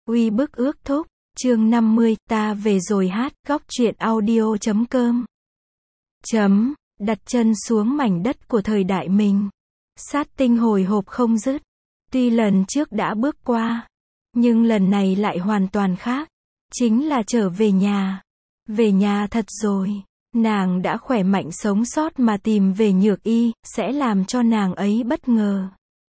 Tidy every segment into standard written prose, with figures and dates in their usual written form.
Uy bức ước thúc, chương 50, ta về rồi hát, góc truyện audio.com. Đặt chân xuống mảnh đất của thời đại mình. Sát tinh hồi hộp không dứt. Tuy lần trước đã bước qua, nhưng lần này lại hoàn toàn khác. Chính là trở về nhà. Về nhà thật rồi. Nàng đã khỏe mạnh sống sót mà tìm về Nhược Y, sẽ làm cho nàng ấy bất ngờ.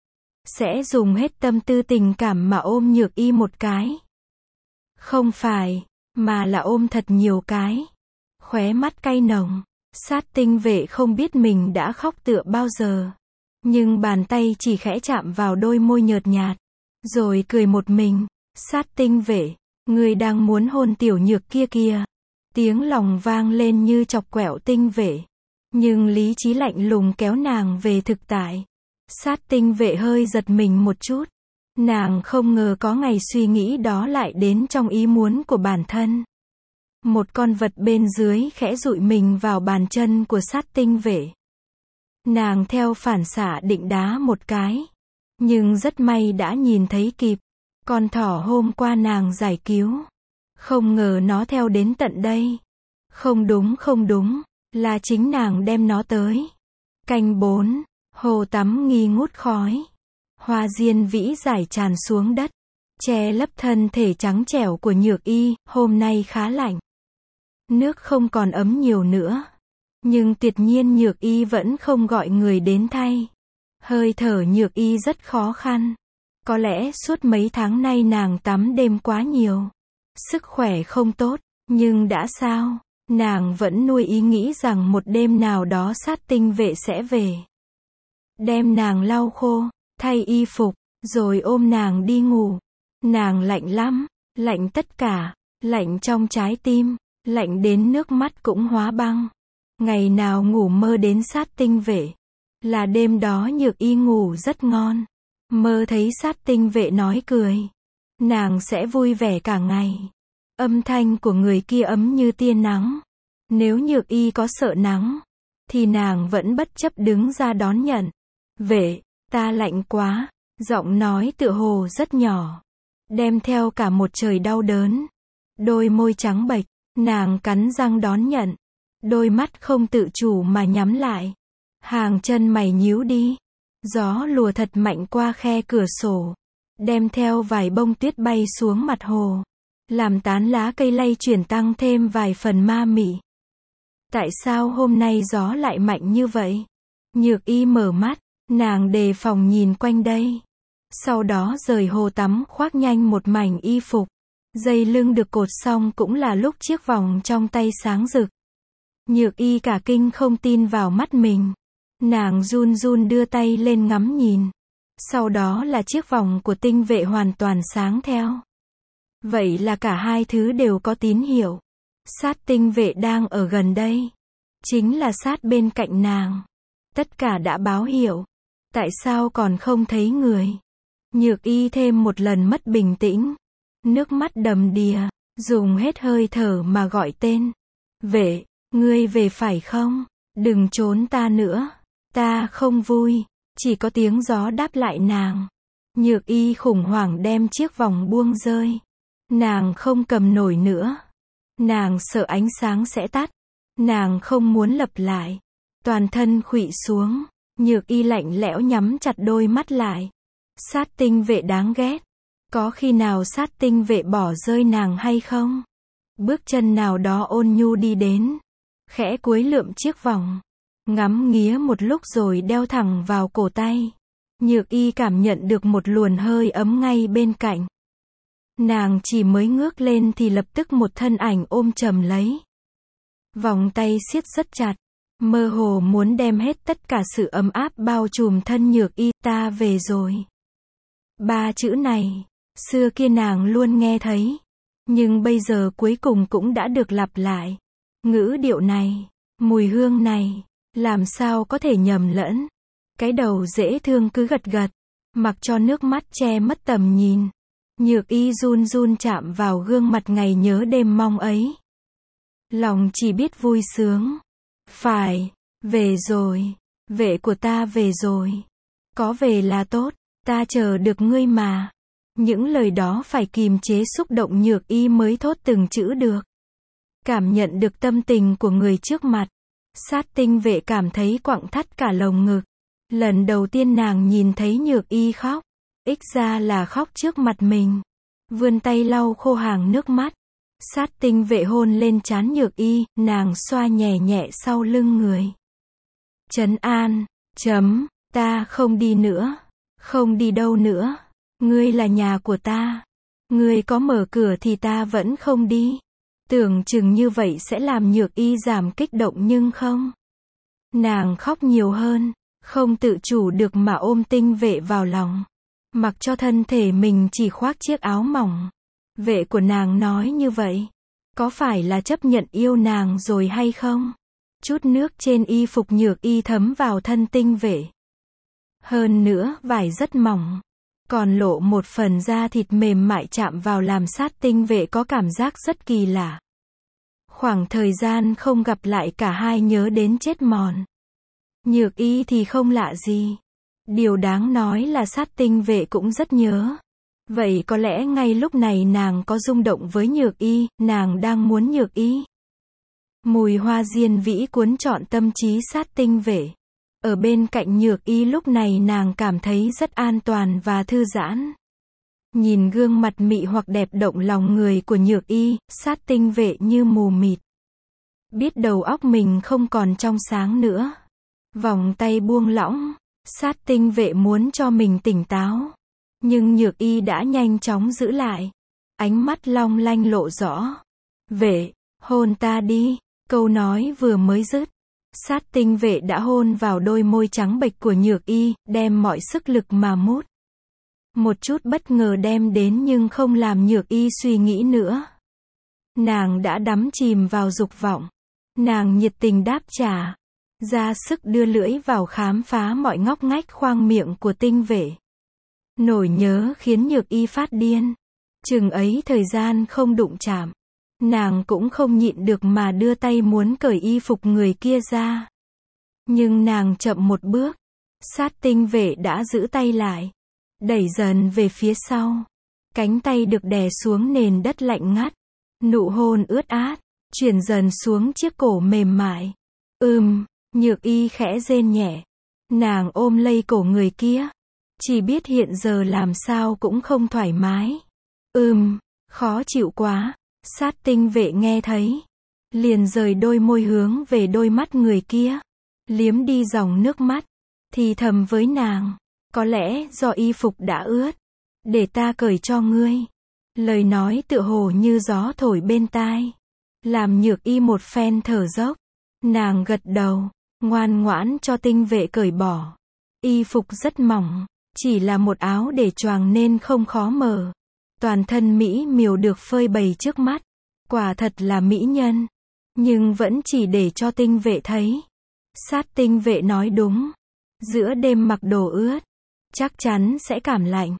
Sẽ dùng hết tâm tư tình cảm mà ôm Nhược Y một cái. Không phải, mà là ôm thật nhiều cái. Khóe mắt cay nồng. Sát tinh vệ không biết mình đã khóc tựa bao giờ. Nhưng bàn tay chỉ khẽ chạm vào đôi môi nhợt nhạt. Rồi cười một mình. Sát tinh vệ, người đang muốn hôn tiểu Nhược kia kìa. Tiếng lòng vang lên như chọc quẹo tinh vệ. Nhưng lý trí lạnh lùng kéo nàng về thực tại. Sát tinh vệ hơi giật mình một chút. Nàng không ngờ có ngày suy nghĩ đó lại đến trong ý muốn của bản thân. Một con vật bên dưới khẽ dụi mình vào bàn chân của sát tinh vệ. Nàng theo phản xạ định đá một cái. Nhưng rất may đã nhìn thấy kịp. Con thỏ hôm qua nàng giải cứu. Không ngờ nó theo đến tận đây. Không đúng, là chính nàng đem nó tới. Canh 4, hồ tắm nghi ngút khói. Hoa diên vĩ giải tràn xuống đất. Che lấp thân thể trắng trẻo của Nhược Y, hôm nay khá lạnh. Nước không còn ấm nhiều nữa. Nhưng tuyệt nhiên Nhược Y vẫn không gọi người đến thay. Hơi thở Nhược Y rất khó khăn. Có lẽ suốt mấy tháng nay nàng tắm đêm quá nhiều. Sức khỏe không tốt, nhưng đã sao? Nàng vẫn nuôi ý nghĩ rằng một đêm nào đó sát tinh vệ sẽ về. Đem nàng lau khô, thay y phục, rồi ôm nàng đi ngủ. Nàng lạnh lắm, lạnh tất cả, lạnh trong trái tim, lạnh đến nước mắt cũng hóa băng. Ngày nào ngủ mơ đến sát tinh vệ. Là đêm đó Nhược Y ngủ rất ngon. Mơ thấy sát tinh vệ nói cười. Nàng sẽ vui vẻ cả ngày. Âm thanh của người kia ấm như tia nắng. Nếu Nhược Y có sợ nắng, thì nàng vẫn bất chấp đứng ra đón nhận. Vệ, ta lạnh quá. Giọng nói tựa hồ rất nhỏ. Đem theo cả một trời đau đớn. Đôi môi trắng bệch, nàng cắn răng đón nhận. Đôi mắt không tự chủ mà nhắm lại. Hàng chân mày nhíu đi. Gió lùa thật mạnh qua khe cửa sổ. Đem theo vài bông tuyết bay xuống mặt hồ. Làm tán lá cây lay chuyển tăng thêm vài phần ma mị. Tại sao hôm nay gió lại mạnh như vậy? Nhược Y mở mắt, nàng đề phòng nhìn quanh đây. Sau đó rời hồ tắm khoác nhanh một mảnh y phục. Dây lưng được cột xong cũng là lúc chiếc vòng trong tay sáng rực. Nhược Y cả kinh không tin vào mắt mình. Nàng run run đưa tay lên ngắm nhìn. Sau đó là chiếc vòng của tinh vệ hoàn toàn sáng theo. Vậy là cả hai thứ đều có tín hiệu. Sát tinh vệ đang ở gần đây. Chính là sát bên cạnh nàng. Tất cả đã báo hiệu. Tại sao còn không thấy người? Nhược Y thêm một lần mất bình tĩnh. Nước mắt đầm đìa. Dùng hết hơi thở mà gọi tên. Vệ, ngươi về phải không? Đừng trốn ta nữa. Ta không vui. Chỉ có tiếng gió đáp lại nàng. Nhược Y khủng hoảng đem chiếc vòng buông rơi. Nàng không cầm nổi nữa. Nàng sợ ánh sáng sẽ tắt. Nàng không muốn lặp lại. Toàn thân khuỵu xuống. Nhược Y lạnh lẽo nhắm chặt đôi mắt lại. Sát tinh vệ đáng ghét. Có khi nào sát tinh vệ bỏ rơi nàng hay không? Bước chân nào đó ôn nhu đi đến. Khẽ cúi lượm chiếc vòng. Ngắm nghía một lúc rồi đeo thẳng vào cổ tay. Nhược Y cảm nhận được một luồng hơi ấm ngay bên cạnh. Nàng chỉ mới ngước lên thì lập tức một thân ảnh ôm chầm lấy. Vòng tay siết rất chặt. Mơ hồ muốn đem hết tất cả sự ấm áp bao trùm thân Nhược Y. Ta về rồi. Ba chữ này, xưa kia nàng luôn nghe thấy. Nhưng bây giờ cuối cùng cũng đã được lặp lại. Ngữ điệu này, mùi hương này, làm sao có thể nhầm lẫn. Cái đầu dễ thương cứ gật gật. Mặc cho nước mắt che mất tầm nhìn. Nhược Y run run chạm vào gương mặt ngày nhớ đêm mong ấy. Lòng chỉ biết vui sướng. Phải, về rồi. Vệ của ta về rồi. Có về là tốt. Ta chờ được ngươi mà. Những lời đó phải kìm chế xúc động Nhược Y mới thốt từng chữ được. Cảm nhận được tâm tình của người trước mặt. Sát tinh vệ cảm thấy quặn thắt cả lồng ngực. Lần đầu tiên nàng nhìn thấy Nhược Y khóc. Ích ra là khóc trước mặt mình. Vươn tay lau khô hàng nước mắt. Sát tinh vệ hôn lên trán Nhược Y, nàng xoa nhẹ nhẹ sau lưng người. Trấn an, ta không đi nữa. Không đi đâu nữa. Ngươi là nhà của ta. Ngươi có mở cửa thì ta vẫn không đi. Tưởng chừng như vậy sẽ làm Nhược Y giảm kích động nhưng không. Nàng khóc nhiều hơn, không tự chủ được mà ôm tinh vệ vào lòng. Mặc cho thân thể mình chỉ khoác chiếc áo mỏng. Vệ của nàng nói như vậy. Có phải là chấp nhận yêu nàng rồi hay không? Chút nước trên y phục Nhược Y thấm vào thân tinh vệ. Hơn nữa, vải rất mỏng. Còn lộ một phần da thịt mềm mại chạm vào làm sát tinh vệ có cảm giác rất kỳ lạ. Khoảng thời gian không gặp lại cả hai nhớ đến chết mòn. Nhược Y thì không lạ gì. Điều đáng nói là sát tinh vệ cũng rất nhớ. Vậy có lẽ ngay lúc này nàng có rung động với Nhược Y, nàng đang muốn Nhược Y. Mùi hoa diên vĩ cuốn trọn tâm trí sát tinh vệ. Ở bên cạnh Nhược Y lúc này nàng cảm thấy rất an toàn và thư giãn. Nhìn gương mặt mị hoặc đẹp động lòng người của Nhược Y, sát tinh vệ như mù mịt. Biết đầu óc mình không còn trong sáng nữa. Vòng tay buông lỏng, sát tinh vệ muốn cho mình tỉnh táo. Nhưng Nhược Y đã nhanh chóng giữ lại. Ánh mắt long lanh lộ rõ. Vệ, hôn ta đi. Câu nói vừa mới dứt. Sát tinh vệ đã hôn vào đôi môi trắng bệch của Nhược Y, đem mọi sức lực mà mút. Một chút bất ngờ đem đến nhưng không làm Nhược Y suy nghĩ nữa. Nàng đã đắm chìm vào dục vọng. Nàng nhiệt tình đáp trả. Ra sức đưa lưỡi vào khám phá mọi ngóc ngách khoang miệng của tinh vệ. Nỗi nhớ khiến Nhược Y phát điên. Chừng ấy thời gian không đụng chạm. Nàng cũng không nhịn được mà đưa tay muốn cởi y phục người kia ra. Nhưng nàng chậm một bước. Sát tinh vệ đã giữ tay lại. Đẩy dần về phía sau. Cánh tay được đè xuống nền đất lạnh ngắt. Nụ hôn ướt át. Chuyển dần xuống chiếc cổ mềm mại. Nhược Y khẽ rên nhẹ. Nàng ôm lấy cổ người kia. Chỉ biết hiện giờ làm sao cũng không thoải mái. Khó chịu quá. Sát tinh vệ nghe thấy. Liền rời đôi môi hướng về đôi mắt người kia. Liếm đi dòng nước mắt. Thì thầm với nàng. Có lẽ do y phục đã ướt. Để ta cởi cho ngươi. Lời nói tựa hồ như gió thổi bên tai. Làm Nhược Y một phen thở dốc. Nàng gật đầu. Ngoan ngoãn cho tinh vệ cởi bỏ. Y phục rất mỏng. Chỉ là một áo để choàng nên không khó mở. Toàn thân mỹ miều được phơi bày trước mắt. Quả thật là mỹ nhân. Nhưng vẫn chỉ để cho tinh vệ thấy. Sát tinh vệ nói đúng. Giữa đêm mặc đồ ướt. Chắc chắn sẽ cảm lạnh.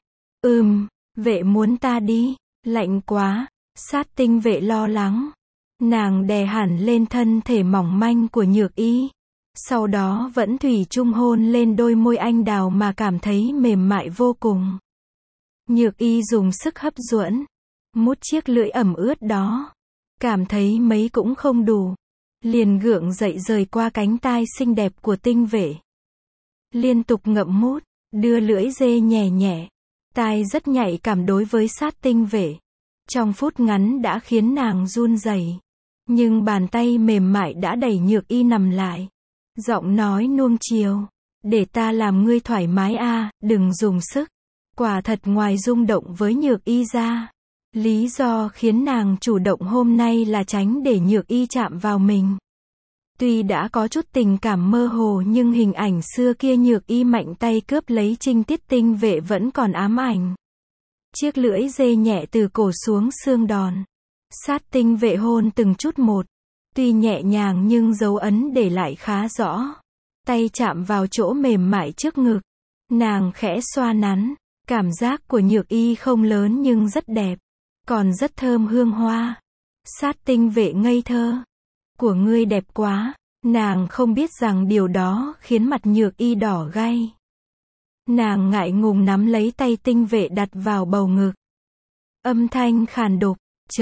Vệ muốn ta đi. Lạnh quá. Sát tinh vệ lo lắng. Nàng đè hẳn lên thân thể mỏng manh của Nhược Y. Sau đó vẫn thủy chung hôn lên đôi môi anh đào mà cảm thấy mềm mại vô cùng. Nhược Y dùng sức hấp duẫn. Mút chiếc lưỡi ẩm ướt đó. Cảm thấy mấy cũng không đủ. Liền gượng dậy rời qua cánh tai xinh đẹp của tinh vệ. Liên tục ngậm mút. Đưa lưỡi dê nhẹ nhẹ. Tai rất nhạy cảm đối với sát tinh vệ. Trong phút ngắn đã khiến nàng run rẩy. Nhưng bàn tay mềm mại đã đẩy Nhược Y nằm lại. Giọng nói nuông chiều. Để ta làm ngươi thoải mái đừng dùng sức. Quả thật ngoài rung động với Nhược Y ra. Lý do khiến nàng chủ động hôm nay là tránh để Nhược Y chạm vào mình. Tuy đã có chút tình cảm mơ hồ nhưng hình ảnh xưa kia Nhược Y mạnh tay cướp lấy trinh tiết tinh vệ vẫn còn ám ảnh. Chiếc lưỡi dê nhẹ từ cổ xuống xương đòn. Sát tinh vệ hôn từng chút một. Tuy nhẹ nhàng nhưng dấu ấn để lại khá rõ. Tay chạm vào chỗ mềm mại trước ngực. Nàng khẽ xoa nắn. Cảm giác của Nhược Y không lớn nhưng rất đẹp. Còn rất thơm hương hoa. Sát tinh vệ ngây thơ. Của ngươi đẹp quá. Nàng không biết rằng điều đó khiến mặt Nhược Y đỏ gay. Nàng ngại ngùng nắm lấy tay tinh vệ đặt vào bầu ngực. Âm thanh khàn đục,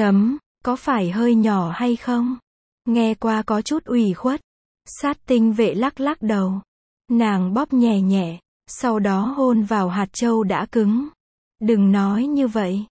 có phải hơi nhỏ hay không? Nghe qua có chút ủy khuất. Sát tinh vệ lắc lắc đầu. Nàng bóp nhẹ nhẹ, sau đó hôn vào hạt châu đã cứng. Đừng nói như vậy.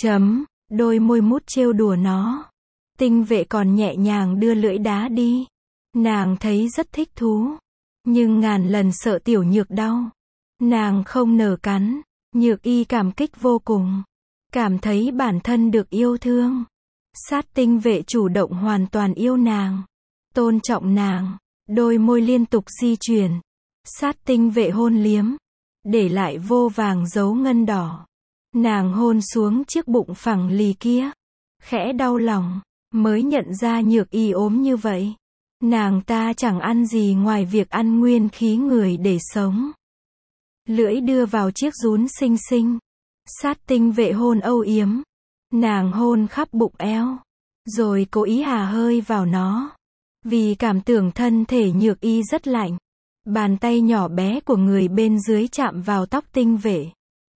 Đôi môi mút trêu đùa nó. Tinh vệ còn nhẹ nhàng đưa lưỡi đá đi. Nàng thấy rất thích thú. Nhưng ngàn lần sợ tiểu nhược đau. Nàng không nỡ cắn. Nhược y cảm kích vô cùng. Cảm thấy bản thân được yêu thương. Sát tinh vệ chủ động hoàn toàn yêu nàng. Tôn trọng nàng. Đôi môi liên tục di chuyển. Sát tinh vệ hôn liếm. Để lại vô vàng dấu ngân đỏ. Nàng hôn xuống chiếc bụng phẳng lì kia. Khẽ đau lòng. Mới nhận ra nhược y ốm như vậy. Nàng ta chẳng ăn gì ngoài việc ăn nguyên khí người để sống. Lưỡi đưa vào chiếc giún xinh xinh. Sát tinh vệ hôn âu yếm. Nàng hôn khắp bụng eo. Rồi cố ý hà hơi vào nó. Vì cảm tưởng thân thể nhược y rất lạnh. Bàn tay nhỏ bé của người bên dưới chạm vào tóc tinh vệ.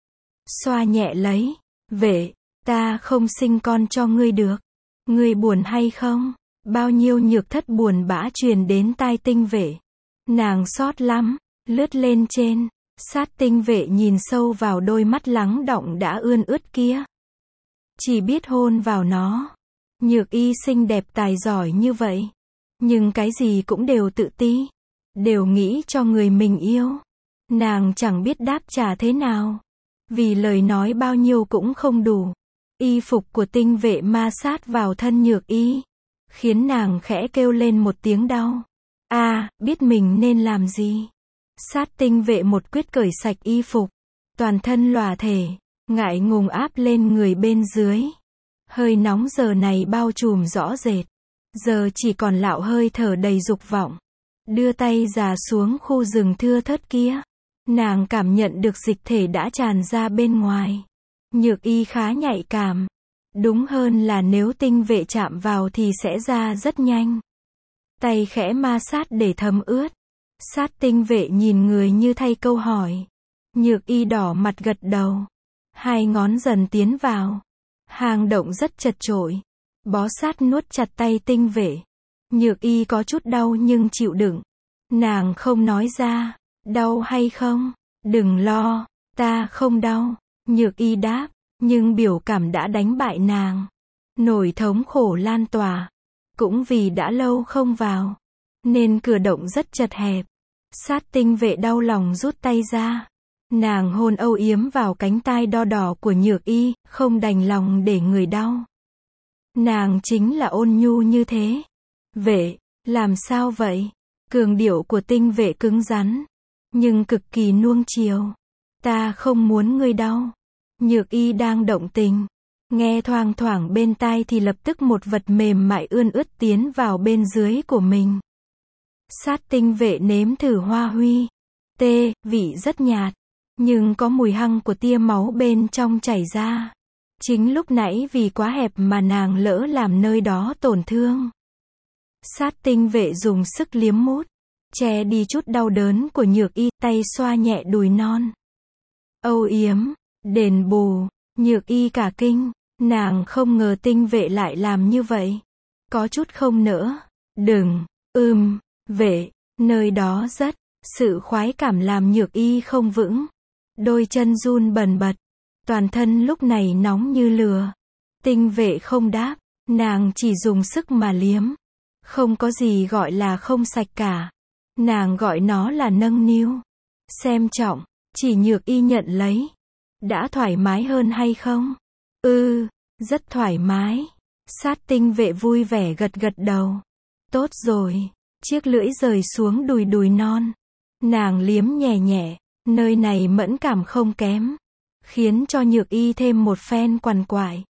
Xoa nhẹ lấy. Vệ, ta không sinh con cho ngươi được. Ngươi buồn hay không? Bao nhiêu nhược thất buồn bã truyền đến tai tinh vệ. Nàng xót lắm. Lướt lên trên. Sát tinh vệ nhìn sâu vào đôi mắt lắng đọng đã ươn ướt kia. Chỉ biết hôn vào nó. Nhược y xinh đẹp tài giỏi như vậy. Nhưng cái gì cũng đều tự ti. Đều nghĩ cho người mình yêu. Nàng chẳng biết đáp trả thế nào. Vì lời nói bao nhiêu cũng không đủ. Y phục của tinh vệ ma sát vào thân nhược y. Khiến nàng khẽ kêu lên một tiếng đau. Biết mình nên làm gì. Sát tinh vệ một quyết cởi sạch y phục. Toàn thân lòa thể. Ngại ngùng áp lên người bên dưới. Hơi nóng giờ này bao trùm rõ rệt. Giờ chỉ còn lạo hơi thở đầy dục vọng. Đưa tay già xuống khu rừng thưa thớt kia. Nàng cảm nhận được dịch thể đã tràn ra bên ngoài. Nhược y khá nhạy cảm. Đúng hơn là nếu tinh vệ chạm vào thì sẽ ra rất nhanh. Tay khẽ ma sát để thấm ướt. Sát tinh vệ nhìn người như thay câu hỏi. Nhược y đỏ mặt gật đầu. Hai ngón dần tiến vào. Hang động rất chật chội. Bó sát nuốt chặt tay tinh vệ. Nhược y có chút đau nhưng chịu đựng. Nàng không nói ra. Đau hay không? Đừng lo. Ta không đau. Nhược y đáp. Nhưng biểu cảm đã đánh bại nàng. Nỗi thống khổ lan tỏa. Cũng vì đã lâu không vào. Nên cửa động rất chật hẹp. Sát tinh vệ đau lòng rút tay ra. Nàng hôn âu yếm vào cánh tai đo đỏ của nhược y. Không đành lòng để người đau. Nàng chính là ôn nhu như thế. Vệ, làm sao vậy? Cường điệu của tinh vệ cứng rắn. Nhưng cực kỳ nuông chiều. Ta không muốn ngươi đau. Nhược y đang động tình. Nghe thoang thoảng bên tai thì lập tức một vật mềm mại ươn ướt tiến vào bên dưới của mình. Sát tinh vệ nếm thử hoa huy. Vị rất nhạt. Nhưng có mùi hăng của tia máu bên trong chảy ra. Chính lúc nãy vì quá hẹp mà nàng lỡ làm nơi đó tổn thương. Sát tinh vệ dùng sức liếm mút. Che đi chút đau đớn của nhược y, tay xoa nhẹ đùi non. Âu yếm, đền bù, nhược y cả kinh. Nàng không ngờ tinh vệ lại làm như vậy. Có chút không nỡ. Đừng, vệ, nơi đó rất. Sự khoái cảm làm nhược y không vững. Đôi chân run bần bật. Toàn thân lúc này nóng như lửa. Tinh vệ không đáp. Nàng chỉ dùng sức mà liếm. Không có gì gọi là không sạch cả. Nàng gọi nó là nâng niu. Xem trọng. Chỉ nhược y nhận lấy. Đã thoải mái hơn hay không? Rất thoải mái. Sát tinh vệ vui vẻ gật gật đầu. Tốt rồi. Chiếc lưỡi rời xuống đùi non. Nàng liếm nhẹ nhẹ. Nơi này mẫn cảm không kém. Khiến cho nhược y thêm một phen quằn quại.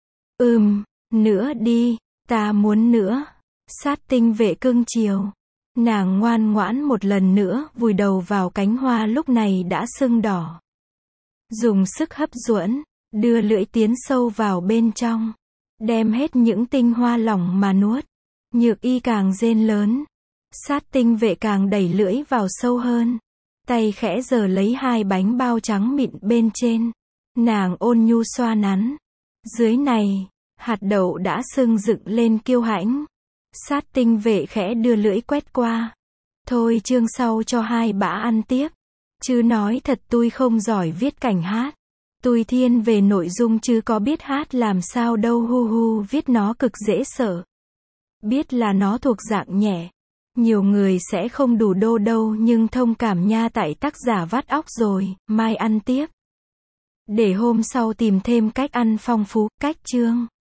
Nữa đi. Ta muốn nữa. Sát tinh vệ cưng chiều. Nàng ngoan ngoãn một lần nữa vùi đầu vào cánh hoa lúc này đã sưng đỏ. Dùng sức hấp duẫn. Đưa lưỡi tiến sâu vào bên trong. Đem hết những tinh hoa lỏng mà nuốt. Nhược y càng rên lớn. Sát tinh vệ càng đẩy lưỡi vào sâu hơn. tay khẽ giở lấy hai bánh bao trắng mịn bên trên. Nàng ôn nhu xoa nắn. Dưới này, hạt đậu đã sưng dựng lên kiêu hãnh. Sát tinh vệ khẽ đưa lưỡi quét qua. Thôi chương sau cho hai bả ăn tiếp. Chứ nói thật tui không giỏi viết cảnh hát. Tui thiên về nội dung chứ có biết hát làm sao đâu, hu hu, viết nó cực dễ sợ. Biết là nó thuộc dạng nhẹ. Nhiều người sẽ không đủ đô đâu, nhưng thông cảm nha, tại tác giả vắt óc rồi, mai ăn tiếp. Để hôm sau tìm thêm cách ăn phong phú, cách chương.